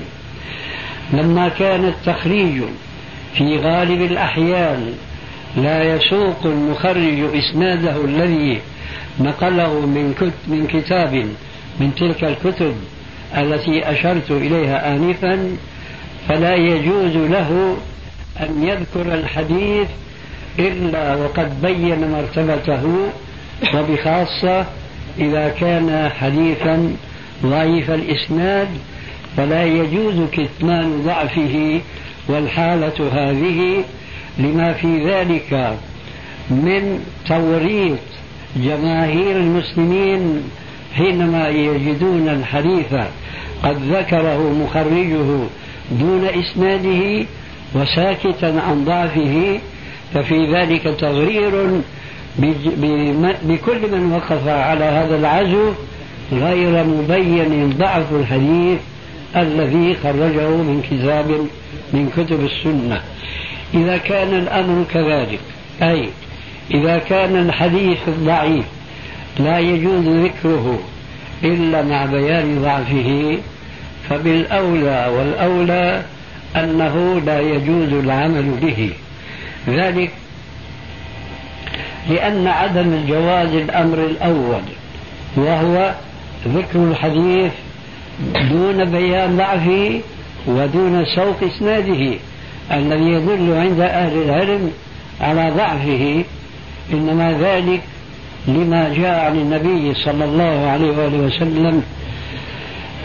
لما كان التخريج في غالب الأحيان لا يسوق المخرج إسناده الذي نقله من كتاب من تلك الكتب التي أشرت إليها آنفا، فلا يجوز له أن يذكر الحديث إلا وقد بين مرتبته، وبخاصة إذا كان حديثا ضعيف الإسناد فلا يجوز كتمان ضعفه. والحالة هذه لما في ذلك من توريط جماهير المسلمين حينما يجدون الحديث قد ذكره مخرجه دون إسناده وساكتا عن ضعفه، ففي ذلك تغرير بكل من وقف على هذا العزو غير مبين ضعف الحديث الذي خرجه من كتاب من كتب السنة. إذا كان الأمر كذلك، أي إذا كان الحديث الضعيف لا يجوز ذكره إلا مع بيان ضعفه، فبالأولى والأولى أنه لا يجوز العمل به، ذلك لأن عدم الجواز الأمر الأول وهو ذكر الحديث دون بيان ضعفه ودون سوق إسناده الذي يدل عند أهل العلم على ضعفه، إنما ذلك لما جاء عن النبي صلى الله عليه وآله وسلم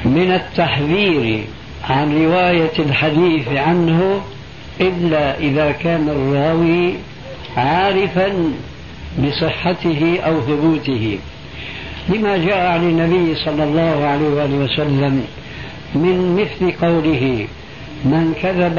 من التحذير عن رواية الحديث عنه إلا إذا كان الراوي عارفا بصحته أو ثبوته، لما جاء عن النبي صلى الله عليه وآله وسلم من مثل قوله: من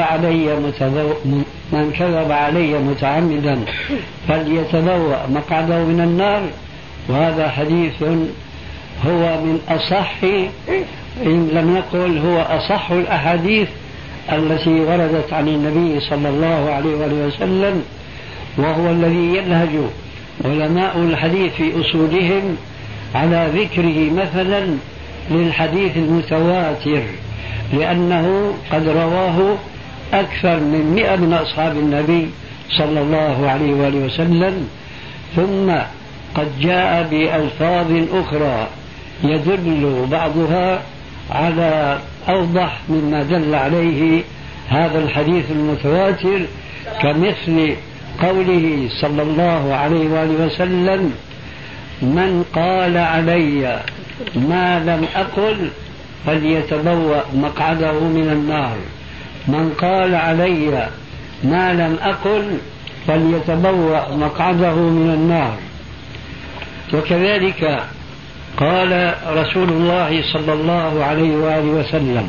كذب علي متعمدا فليتبوأ مقعده من النار. وهذا حديث هو من أصح، إن لم نقل هو أصح الأحاديث التي وردت عن النبي صلى الله عليه وآله وسلم، وهو الذي ينهج علماء الحديث في أصولهم على ذكره مثلا للحديث المتواتر، لأنه قد رواه أكثر من 100 من أصحاب النبي صلى الله عليه وآله وسلم، ثم قد جاء بألفاظ أخرى يدل بعضها على أوضح مما دل عليه هذا الحديث المتواتر، كمثل قوله صلى الله عليه وآله وسلم: من قال علي ما لم أقل فليتبوأ مقعده من النار. من قال علي ما لم أقل فليتبوأ مقعده من النار. وكذلك قال رسول الله صلى الله عليه وآله وسلم: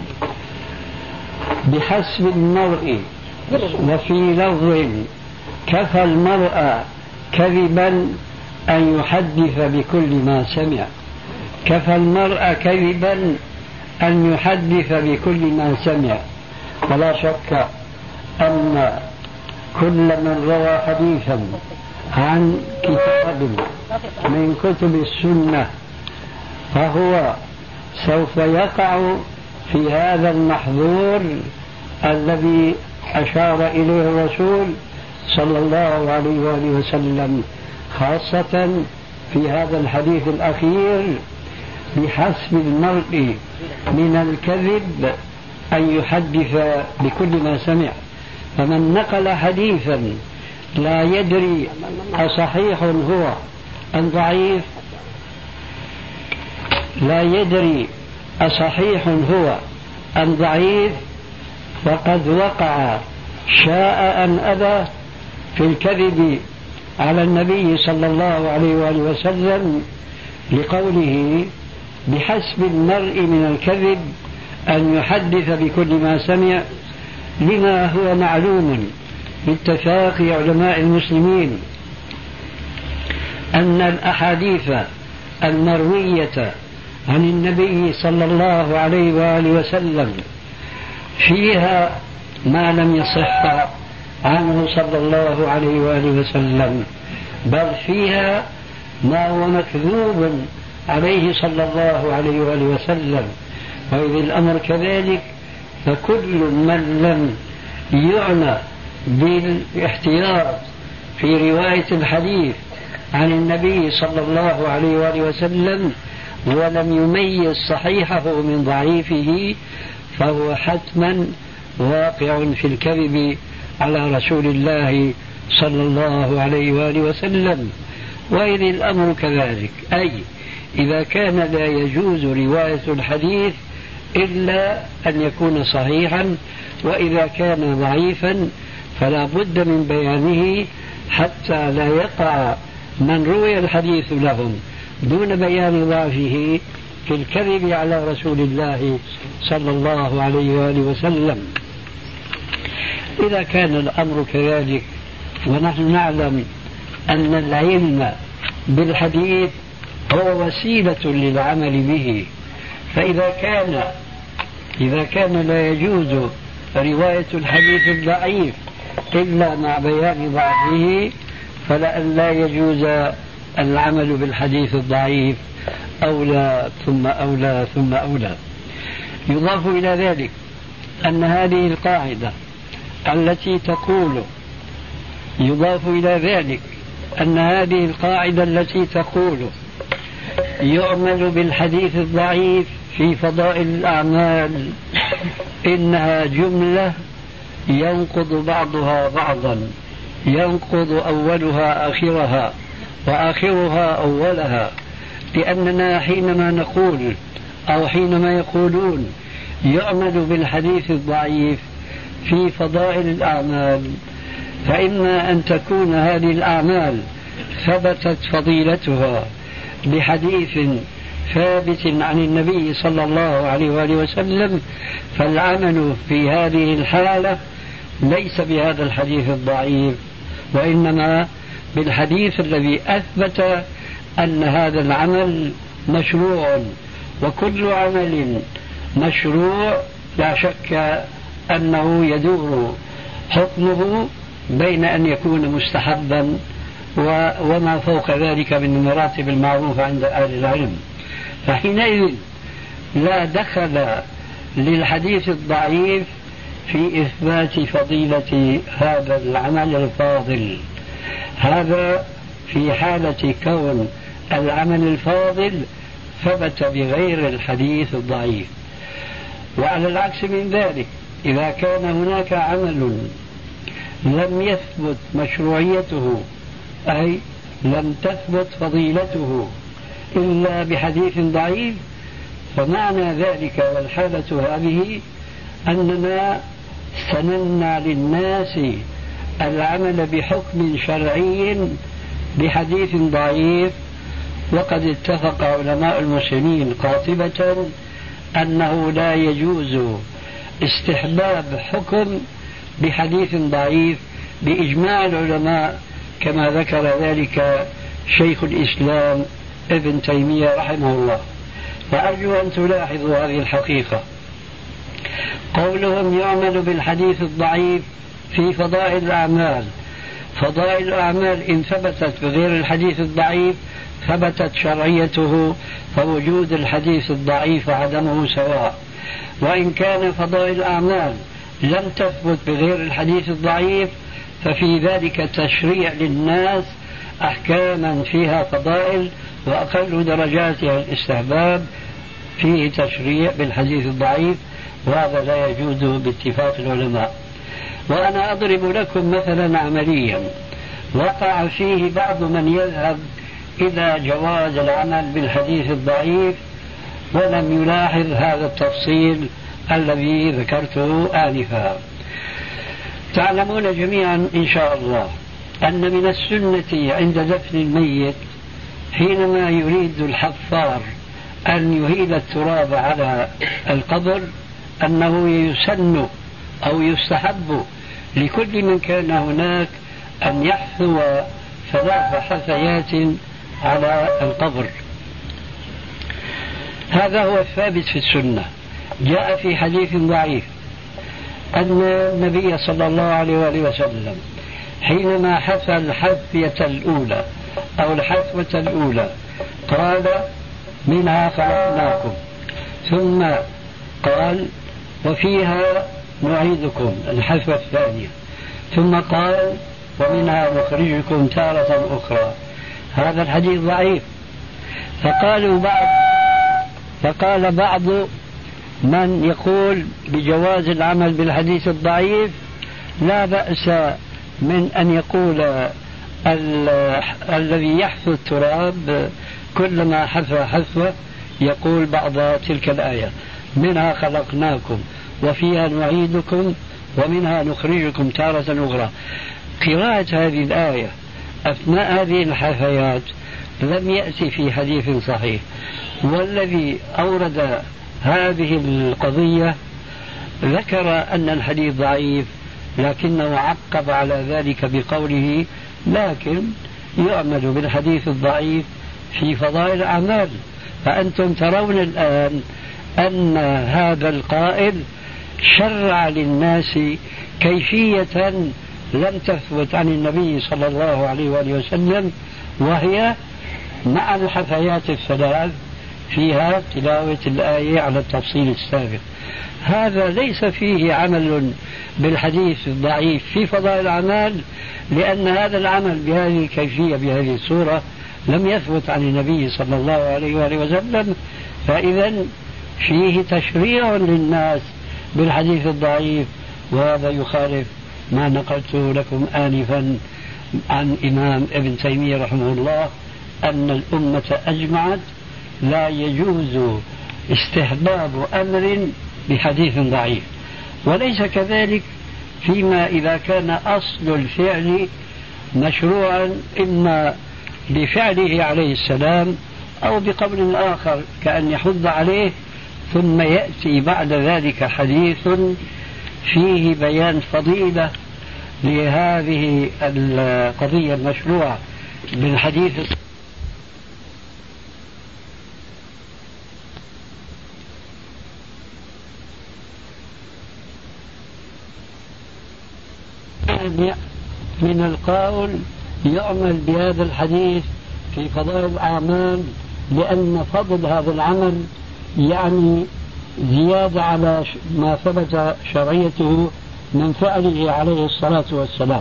بحسب المرء، وفي لفظ: كفى المرء كذبا أن يحدث بكل ما سمع. كفى المرء كذبا أن يحدث بكل ما سمع. ولا شك أن كل من روى حديثا عن كتاب من كتب السنة فهو سوف يقع في هذا المحظور الذي أشار إليه الرسول صلى الله عليه وآله وسلم، خاصة في هذا الحديث الأخير: بحسب المرء من الكذب أن يحدث بكل ما سمع. فمن نقل حديثا لا يدري أصحيح هو أم ضعيف، لا يدري أصحيح هو أم ضعيف، فقد وقع شاء أم أبى في الكذب على النبي صلى الله عليه وآله وسلم، لقوله: بحسب المرء من الكذب أن يحدث بكل ما سمع، لما هو معلوم باتفاق علماء المسلمين أن الأحاديث المروية عن النبي صلى الله عليه وآله وسلم فيها ما لم يصح عنه صلى الله عليه وآله وسلم، بل فيها ما هو مكذوب عليه صلى الله عليه وآله وسلم. وإذا الأمر كذلك فكل من لم يعنى بالاحتياط في رواية الحديث عن النبي صلى الله عليه وآله وسلم ولم يميز صحيحه من ضعيفه فهو حتما واقع في الكذب على رسول الله صلى الله عليه وآله وسلم. وإذ الأمر كذلك، أي إذا كان لا يجوز رواية الحديث إلا أن يكون صحيحا، وإذا كان ضعيفا فلا بد من بيانه حتى لا يقع من روي الحديث لهم دون بيان ضعفه في الكذب على رسول الله صلى الله عليه وآله وسلم. إذا كان الأمر كذلك ونحن نعلم أن العلم بالحديث هو وسيلة للعمل به، فإذا كان لا يجوز رواية الحديث الضعيف إلا مع بيان ضعفه، فلأن لا يجوز العمل بالحديث الضعيف أولى ثم أولى ثم أولى. يضاف إلى ذلك أن هذه القاعدة التي تقول يعمل بالحديث الضعيف في فضائل الأعمال إنها جملة ينقض بعضها بعضا، ينقض أولها آخرها وآخرها أولها، لأننا حينما نقول أو حينما يقولون يعمل بالحديث الضعيف في فضائل الأعمال، فإما أن تكون هذه الأعمال ثبتت فضيلتها بحديث ثابت عن النبي صلى الله عليه وآله وسلم، فالعمل في هذه الحالة ليس بهذا الحديث الضعيف، وإنما بالحديث الذي أثبت أن هذا العمل مشروع. وكل عمل مشروع لا شك أنه يدور حكمه بين أن يكون مستحبا وما فوق ذلك من مراتب المعروف عند أهل العلم. فحينئذ لا دخل للحديث الضعيف في إثبات فضيلة هذا العمل الفاضل، هذا في حالة كون العمل الفاضل ثبت بغير الحديث الضعيف. وعلى العكس من ذلك، إذا كان هناك عمل لم يثبت مشروعيته أي لم تثبت فضيلته إلا بحديث ضعيف، فمعنى ذلك والحالة هذه أننا سنمنع للناس العمل بحكم شرعي بحديث ضعيف. وقد اتفق علماء المسلمين قاطبة أنه لا يجوز استحباب حكم بحديث ضعيف بإجماع العلماء، كما ذكر ذلك شيخ الإسلام ابن تيمية رحمه الله. فأرجو أن تلاحظوا هذه الحقيقة. قولهم يعمل بالحديث الضعيف في فضائل الأعمال، فضائل الأعمال إن ثبتت بغير الحديث الضعيف ثبتت شرعيته، فوجود الحديث الضعيف وعدمه سواء. وإن كان فضائل الأعمال لم تثبت بغير الحديث الضعيف، ففي ذلك تشريع للناس أحكاما فيها فضائل، وأقل درجاتها الاستحباب فيه تشريع بالحديث الضعيف، وهذا لا يجوز باتفاق العلماء. وأنا أضرب لكم مثلا عمليا وقع فيه بعض من يذهب إلى جواز العمل بالحديث الضعيف ولم يلاحظ هذا التفصيل الذي ذكرته آنفا. تعلمون جميعا إن شاء الله أن من السنة عند دفن الميت حينما يريد الحفار أن يهيل التراب على القبر أنه يسن أو يستحب لكل من كان هناك أن يحثو 3 حثيات على القبر. هذا هو الثابت في السنة. جاء في حديث ضعيف أن النبي صلى الله عليه وآله وسلم حينما حثى الحثية الأولى أو الحثوة الأولى قال منها خلقناكم، ثم قال وفيها نعيدكم الحثوة الثانية، ثم قال ومنها نخرجكم تارة أخرى. هذا الحديث ضعيف. فقال بعض من يقول بجواز العمل بالحديث الضعيف لا بأس من أن يقول الذي يحثو التراب كلما حثوة يقول بعض تلك الآية منها خلقناكم وفيها نعيدكم ومنها نخرجكم تارة أخرى. قراءة هذه الآية أثناء هذه الحثيات لم يأتي في حديث صحيح، والذي أورد هذه القضية ذكر أن الحديث ضعيف، لكنه عقب على ذلك بقوله لكن يعمل بالحديث الضعيف في فضائل الأعمال. فأنتم ترون الآن أن هذا القائل شرع للناس كيفية لم تثبت عن النبي صلى الله عليه وآله وسلم، وهي مع الحثيات 3 فيها تلاوة الآية على التفصيل السابق. هذا ليس فيه عمل بالحديث الضعيف في فضائل الأعمال، لأن هذا العمل بهذه الكيفية بهذه الصورة لم يثبت عن النبي صلى الله عليه وآله وسلم. فإذا فيه تشريع للناس بالحديث الضعيف، وهذا يخالف ما نقلته لكم آنفا عن إمام ابن تيمية رحمه الله أن الأمة أجمعت لا يجوز استحباب أمر بحديث ضعيف، وليس كذلك فيما إذا كان أصل الفعل مشروعا إما بفعله عليه السلام أو بقول آخر كأن يحض عليه، ثم يأتي بعد ذلك حديث فيه بيان فضيلة لهذه القضية المشروعة بالحديث من القول يعمل بهذا الحديث في فضائل الأعمال، لأن فضل هذا العمل يعني زيادة على ما ثبت شرعيته من فعله عليه الصلاة والسلام.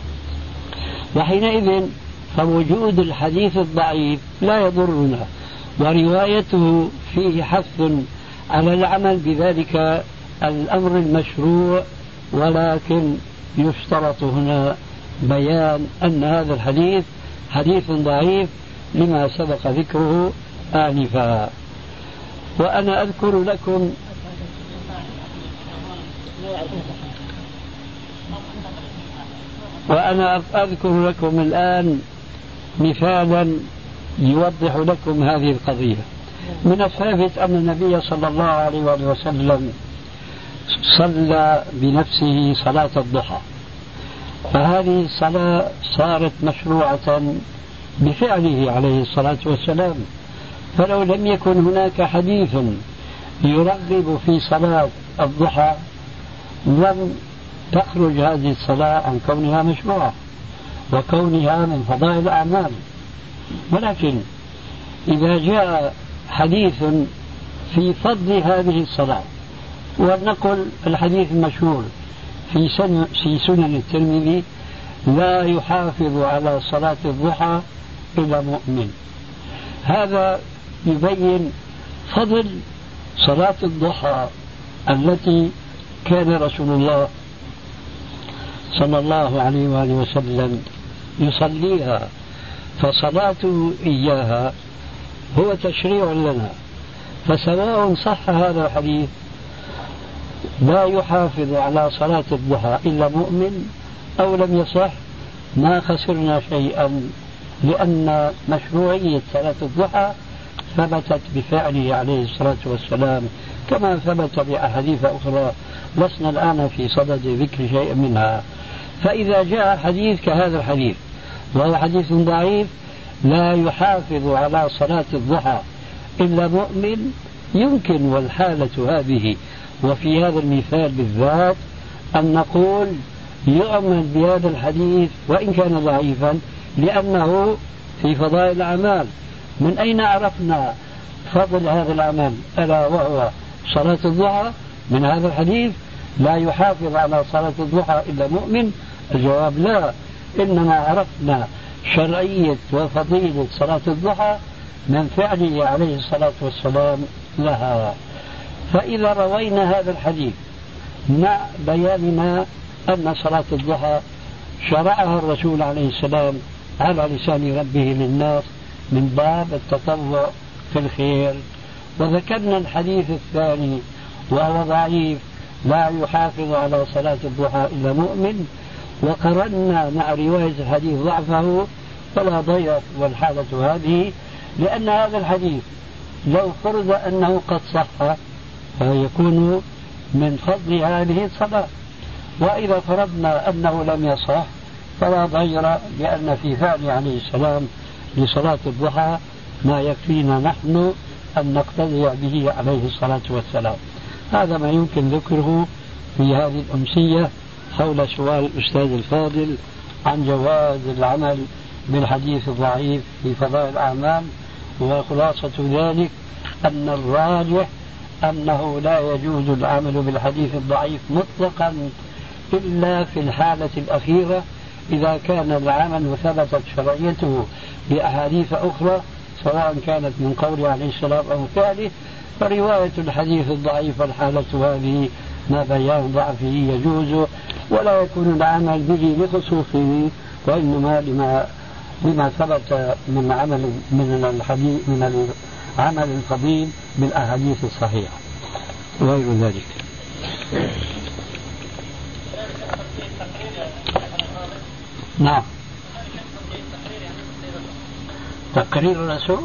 وحينئذ فوجود الحديث الضعيف لا يضرنا، وروايته فيه حث على العمل بذلك الأمر المشروع، ولكن يشترط هنا بيان أن هذا الحديث حديث ضعيف لما سبق ذكره آنفا. وأنا أذكر لكم الآن مثالا يوضح لكم هذه القضية. من الثابت أن النبي صلى الله عليه وسلم صلى بنفسه صلاة الضحى، فهذه الصلاة صارت مشروعة بفعله عليه الصلاة والسلام، فلو لم يكن هناك حديث يرغب في صلاة الضحى لم تخرج هذه الصلاة عن كونها مشروعة وكونها من فضائل الأعمال. ولكن إذا جاء حديث في فضل هذه الصلاة، ولنقل الحديث المشهور في سنن الترمذي: لا يحافظ على صلاة الضحى إلا مؤمن، هذا يبين فضل صلاة الضحى التي كان رسول الله صلى الله عليه وآله وسلم يصليها، فصلاته إياها هو تشريع لنا. فسواء صح هذا الحديث لا يحافظ على صلاة الضحى إلا مؤمن أو لم يصح، ما خسرنا شيئا، لأن مشروعية صلاة الضحى ثبتت بفعله عليه الصلاة والسلام كما ثبت بأحاديث أخرى لسنا الآن في صدد ذكر شيء منها. فإذا جاء حديث كهذا الحديث وهو حديث ضعيف: لا يحافظ على صلاة الضحى إلا مؤمن، يمكن والحالة هذه وفي هذا المثال بالذات أن نقول يؤمن بهذا الحديث وإن كان ضعيفا لأنه في فضائل الأعمال. من أين عرفنا فضل هذا العمل ألا وهو صلاة الضحى؟ من هذا الحديث: لا يحافظ على صلاة الضحى إلا مؤمن. الجواب لا، إنما عرفنا شرعية وفضيلة صلاة الضحى من فعله عليه الصلاة والسلام لها. فإذا روينا هذا الحديث مع بياننا أن صلاة الضحى شرعها الرسول عليه السلام على لسان ربه للناس من باب التطوع في الخير، وذكرنا الحديث الثاني وهو ضعيف: لا يحافظ على صلاة الضحى إلا مؤمن، وقرنا مع رواية الحديث ضعفه، فلا ضير والحالة هذه، لأن هذا الحديث لو فرض أنه قد صح فيكون من فضل هذه الصلاة، وإذا فرضنا أنه لم يصح فلا ضير، لأن في فعل عليه السلام لصلاة الضحى ما يكفينا نحن أن نقتدي به عليه الصلاة والسلام. هذا ما يمكن ذكره في هذه الأمسية حول سؤال الأستاذ الفاضل عن جواز العمل بالحديث الضعيف في فضائل الأعمال. وخلاصة ذلك أن الراجح أنه لا يجوز العمل بالحديث الضعيف مطلقا إلا في الحالة الأخيرة، إذا كان العمل ثبتت شرعيته بأحاديث أخرى سواء كانت من قوله عليه السلام أو فعله، فرواية الحديث الضعيف الحالة هذه ما بيان ضعفه يجوز، ولا يكون العمل به لخصوصه، وإنما لما ثبت من عمل من الحديث من عمل الفضيل بالأحاديث الصحيحة وغير ذلك. نعم. تقرير الرسول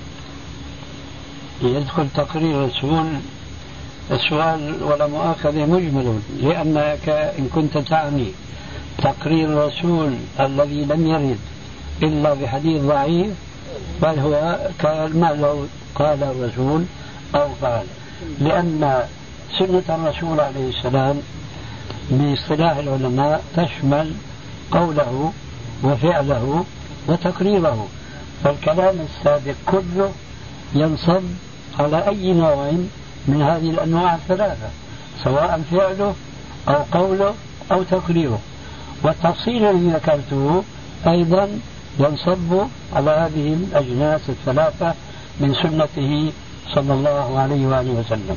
يدخل تقرير الرسول. السؤال ولا مؤاخذة مجمل، لأنك إن كنت تعني تقرير الرسول الذي لم يرد إلا بحديث ضعيف بل هو كما لو قال الرسول أو قال، لأن سنة الرسول عليه السلام باصطلاح العلماء تشمل قوله وفعله وتقريره، فالكلام السابق كله ينصب على أي نوع من هذه الأنواع الثلاثة، سواء فعله أو قوله أو تقريره. والتفصيل الذي ذكرته أيضا ينصب على هذه الأجناس الثلاثة من سنته صلى الله عليه وآله وسلم.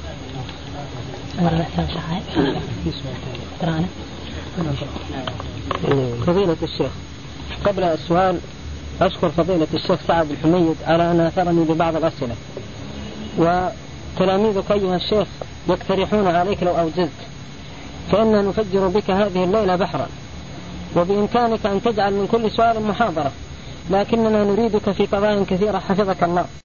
فضيلة الشيخ، قبل السؤال أشكر فضيلة الشيخ سعد الحميد على أن أثرني ببعض الأسئلة، وتلاميذك أيها الشيخ يقترحون عليك لو أوجزت، فإننا نفجر بك هذه الليلة بحرا، وبإمكانك أن تجعل من كل سؤال محاضرة، لكننا نريدك في قضايا كثيرة حفظك الله.